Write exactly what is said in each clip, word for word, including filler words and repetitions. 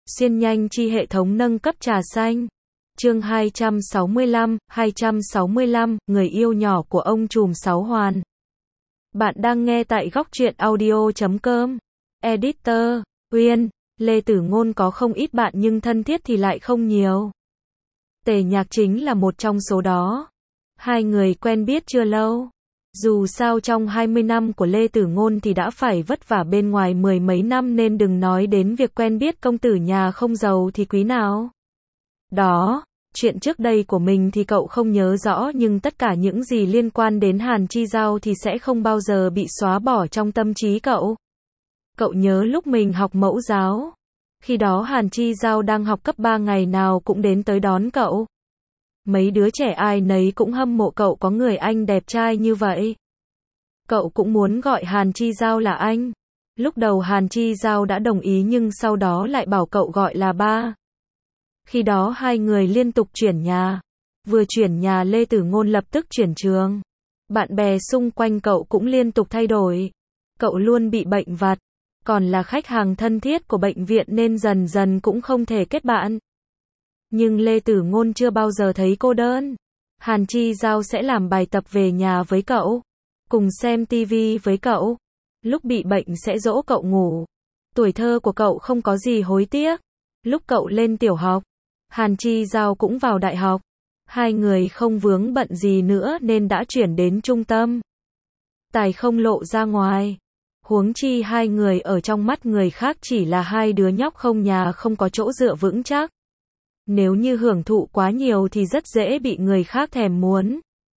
Xiên nhanh chi hệ thống nâng cấp trà xanh. Chương hai trăm sáu mươi lăm, hai trăm sáu mươi lăm, người yêu nhỏ của ông trùm sáu hoàn. Bạn đang nghe tại góc truyện audio chấm com. Editor, Uyên, Lê Tử Ngôn có không ít bạn nhưng thân thiết thì lại không nhiều. Tề Nhạc chính là một trong số đó. Hai người quen biết chưa lâu. Dù sao trong hai mươi năm của Lê Tử Ngôn thì đã phải vất vả bên ngoài mười mấy năm nên đừng nói đến việc quen biết công tử nhà không giàu thì quý nào. Đó, chuyện trước đây của mình thì cậu không nhớ rõ nhưng tất cả những gì liên quan đến Hàn Chi Giao thì sẽ không bao giờ bị xóa bỏ trong tâm trí cậu. Cậu nhớ lúc mình học mẫu giáo. Khi đó Hàn Chi Giao đang học cấp ba ngày nào cũng đến tới đón cậu. Mấy đứa trẻ ai nấy cũng hâm mộ cậu có người anh đẹp trai như vậy. Cậu cũng muốn gọi Hàn Chi Giao là anh. Lúc đầu Hàn Chi Giao đã đồng ý nhưng sau đó lại bảo cậu gọi là ba. Khi đó hai người liên tục chuyển nhà. Vừa chuyển nhà Lê Tử Ngôn lập tức chuyển trường. Bạn bè xung quanh cậu cũng liên tục thay đổi. Cậu luôn bị bệnh vặt. Còn là khách hàng thân thiết của bệnh viện nên dần dần cũng không thể kết bạn. Nhưng Lê Tử Ngôn chưa bao giờ thấy cô đơn. Hàn Chi Giao sẽ làm bài tập về nhà với cậu. Cùng xem tivi với cậu. Lúc bị bệnh sẽ dỗ cậu ngủ. Tuổi thơ của cậu không có gì hối tiếc. Lúc cậu lên tiểu học, Hàn Chi Giao cũng vào đại học. Hai người không vướng bận gì nữa nên đã chuyển đến trung tâm. Tài không lộ ra ngoài. Huống chi hai người ở trong mắt người khác chỉ là hai đứa nhóc không nhà không có chỗ dựa vững chắc. Nếu như hưởng thụ quá nhiều thì rất dễ bị người khác thèm muốn.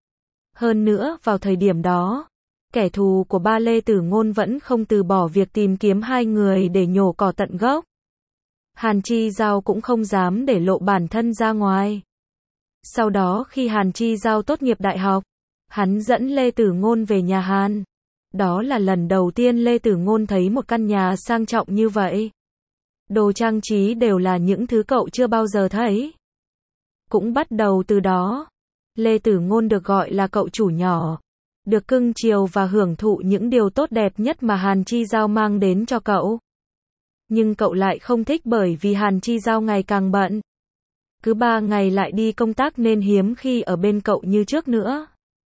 Hơn nữa, vào thời điểm đó, kẻ thù của ba Lê Tử Ngôn vẫn không từ bỏ việc tìm kiếm hai người để nhổ cỏ tận gốc. Hàn Chi Giao cũng không dám để lộ bản thân ra ngoài. Sau đó khi Hàn Chi Giao tốt nghiệp đại học, hắn dẫn Lê Tử Ngôn về nhà Hàn. Đó là lần đầu tiên Lê Tử Ngôn thấy một căn nhà sang trọng như vậy. Đồ trang trí đều là những thứ cậu chưa bao giờ thấy. Cũng bắt đầu từ đó, Lê Tử Ngôn được gọi là cậu chủ nhỏ. Được cưng chiều và hưởng thụ những điều tốt đẹp nhất mà Hàn Chi Giao mang đến cho cậu. Nhưng cậu lại không thích bởi vì Hàn Chi Giao ngày càng bận. Cứ ba ngày lại đi công tác nên hiếm khi ở bên cậu như trước nữa.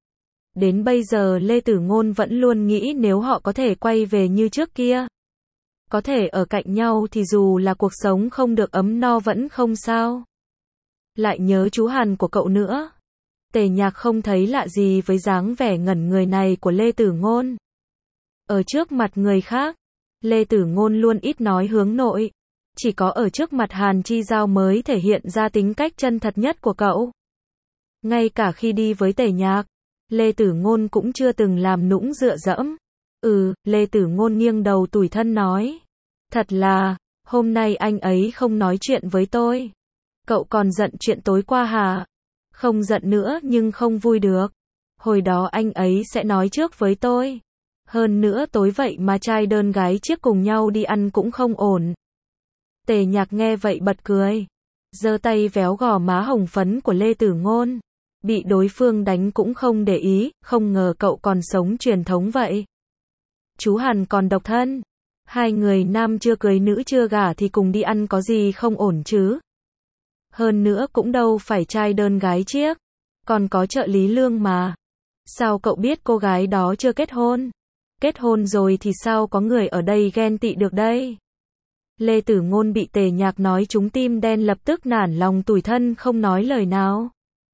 Đến bây giờ Lê Tử Ngôn vẫn luôn nghĩ nếu họ có thể quay về như trước kia. Có thể ở cạnh nhau thì dù là cuộc sống không được ấm no vẫn không sao. Lại nhớ chú Hàn của cậu nữa. Tề Nhạc không thấy lạ gì với dáng vẻ ngẩn người này của Lê Tử Ngôn. Ở trước mặt người khác, Lê Tử Ngôn luôn ít nói hướng nội. Chỉ có ở trước mặt Hàn Chi Giao mới thể hiện ra tính cách chân thật nhất của cậu. Ngay cả khi đi với Tề Nhạc, Lê Tử Ngôn cũng chưa từng làm nũng dựa dẫm. Ừ, Lê Tử Ngôn nghiêng đầu tủi thân nói. Thật là, hôm nay anh ấy không nói chuyện với tôi. Cậu còn giận chuyện tối qua hả? Không giận nữa nhưng không vui được. Hồi đó anh ấy sẽ nói trước với tôi. Hơn nữa tối vậy mà trai đơn gái chiếc cùng nhau đi ăn cũng không ổn. Tề Nhạc nghe vậy bật cười. Giơ tay véo gò má hồng phấn của Lê Tử Ngôn. Bị đối phương đánh cũng không để ý, không ngờ cậu còn sống truyền thống vậy. Chú Hàn còn độc thân. Hai người nam chưa cưới nữ chưa gả thì cùng đi ăn có gì không ổn chứ. Hơn nữa cũng đâu phải trai đơn gái chiếc. Còn có trợ lý lương mà. Sao cậu biết cô gái đó chưa kết hôn? Kết hôn rồi thì sao có người ở đây ghen tị được đây? Lê Tử Ngôn bị Tề Nhạc nói trúng tim đen lập tức nản lòng tủi thân không nói lời nào.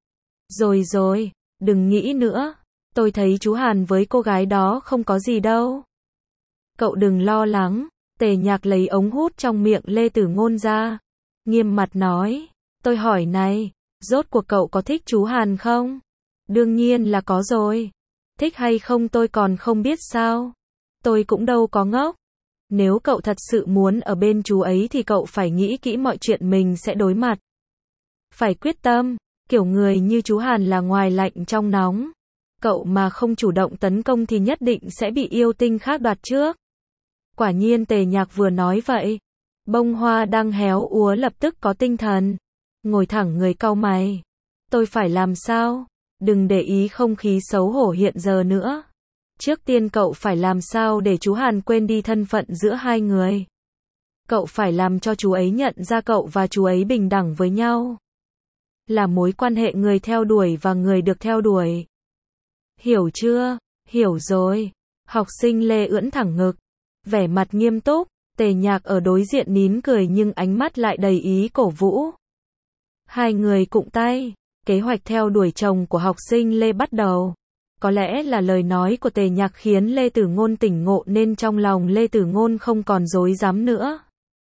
Rồi rồi, đừng nghĩ nữa. Tôi thấy chú Hàn với cô gái đó không có gì đâu. Cậu đừng lo lắng. Tề Nhạc lấy ống hút trong miệng Lê Tử Ngôn ra. Nghiêm mặt nói. Tôi hỏi này, rốt cuộc cậu có thích chú Hàn không? Đương nhiên là có rồi. Thích hay không tôi còn không biết sao. Tôi cũng đâu có ngốc. Nếu cậu thật sự muốn ở bên chú ấy thì cậu phải nghĩ kỹ mọi chuyện mình sẽ đối mặt. Phải quyết tâm. Kiểu người như chú Hàn là ngoài lạnh trong nóng. Cậu mà không chủ động tấn công thì nhất định sẽ bị yêu tinh khác đoạt trước. Quả nhiên Tề Nhạc vừa nói vậy. Bông hoa đang héo úa lập tức có tinh thần. Ngồi thẳng người cau mày. Tôi phải làm sao? Đừng để ý không khí xấu hổ hiện giờ nữa. Trước tiên cậu phải làm sao để chú Hàn quên đi thân phận giữa hai người. Cậu phải làm cho chú ấy nhận ra cậu và chú ấy bình đẳng với nhau. Là mối quan hệ người theo đuổi và người được theo đuổi. Hiểu chưa? Hiểu rồi. Học sinh Lê ưỡn thẳng ngực. Vẻ mặt nghiêm túc, Tề Nhạc ở đối diện nín cười nhưng ánh mắt lại đầy ý cổ vũ. Hai người cụng tay, kế hoạch theo đuổi chồng của học sinh Lê bắt đầu. Có lẽ là lời nói của Tề Nhạc khiến Lê Tử Ngôn tỉnh ngộ nên trong lòng Lê Tử Ngôn không còn dối dám nữa.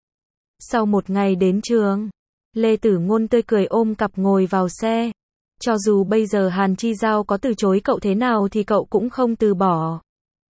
Sau một ngày đến trường, Lê Tử Ngôn tươi cười ôm cặp ngồi vào xe. Cho dù bây giờ Hàn Chi Giao có từ chối cậu thế nào thì cậu cũng không từ bỏ.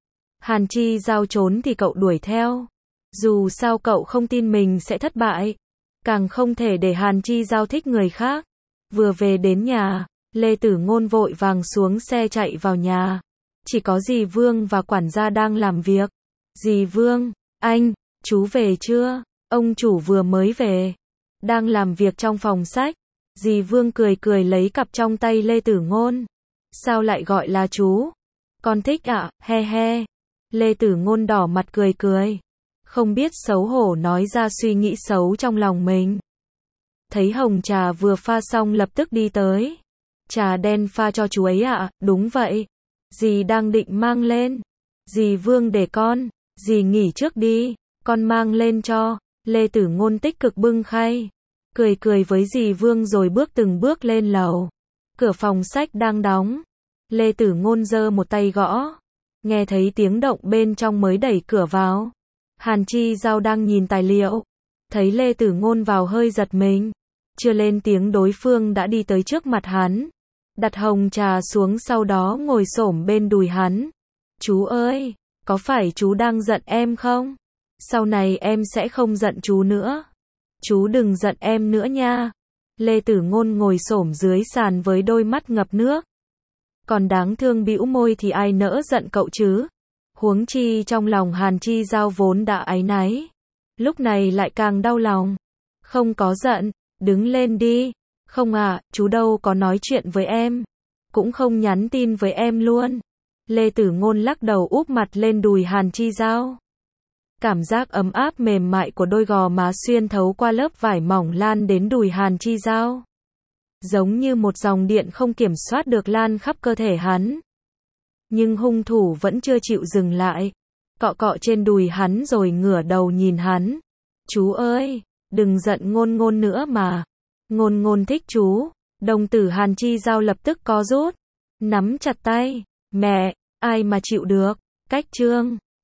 Hàn Chi Giao trốn thì cậu đuổi theo. Dù sao cậu không tin mình sẽ thất bại. Càng không thể để Hàn Chi Giao thích người khác. Vừa về đến nhà, Lê Tử Ngôn vội vàng xuống xe chạy vào nhà. Chỉ có dì Vương và quản gia đang làm việc. Dì Vương, anh, chú về chưa? Ông chủ vừa mới về. Đang làm việc trong phòng sách. Dì Vương cười cười lấy cặp trong tay Lê Tử Ngôn. Sao lại gọi là chú? Con thích ạ, à? He he. Lê Tử Ngôn đỏ mặt cười cười. Không biết xấu hổ nói ra suy nghĩ xấu trong lòng mình. Thấy hồng trà vừa pha xong lập tức đi tới. Trà đen pha cho chú ấy ạ, à? Đúng vậy. Dì đang định mang lên. Dì Vương để con. Dì nghỉ trước đi. Con mang lên cho. Lê Tử Ngôn tích cực bưng khay. Cười cười với dì Vương rồi bước từng bước lên lầu. Cửa phòng sách đang đóng. Lê Tử Ngôn giơ một tay gõ. Nghe thấy tiếng động bên trong mới đẩy cửa vào. Hàn Chi Giao đang nhìn tài liệu. Thấy Lê Tử Ngôn vào hơi giật mình. Chưa lên tiếng đối phương đã đi tới trước mặt hắn. Đặt hồng trà xuống sau đó ngồi xổm bên đùi hắn. Chú ơi, có phải chú đang giận em không? Sau này em sẽ không giận chú nữa. Chú đừng giận em nữa nha. Lê Tử Ngôn ngồi xổm dưới sàn với đôi mắt ngập nước. Còn đáng thương bĩu môi thì ai nỡ giận cậu chứ? Huống chi trong lòng Hàn Chi Giao vốn đã áy náy. Lúc này lại càng đau lòng. Không có giận, đứng lên đi. Không à, chú đâu có nói chuyện với em. Cũng không nhắn tin với em luôn. Lê Tử Ngôn lắc đầu úp mặt lên đùi Hàn Chi Giao. Cảm giác ấm áp mềm mại của đôi gò má xuyên thấu qua lớp vải mỏng lan đến đùi Hàn Chi Giao. Giống như một dòng điện không kiểm soát được lan khắp cơ thể hắn. Nhưng hung thủ vẫn chưa chịu dừng lại. Cọ cọ trên đùi hắn rồi ngửa đầu nhìn hắn. Chú ơi, đừng giận Ngôn Ngôn nữa mà. Ngôn Ngôn thích chú. Đồng tử Hàn Chi Giao lập tức co rút. Nắm chặt tay. Mẹ, ai mà chịu được. Cách chương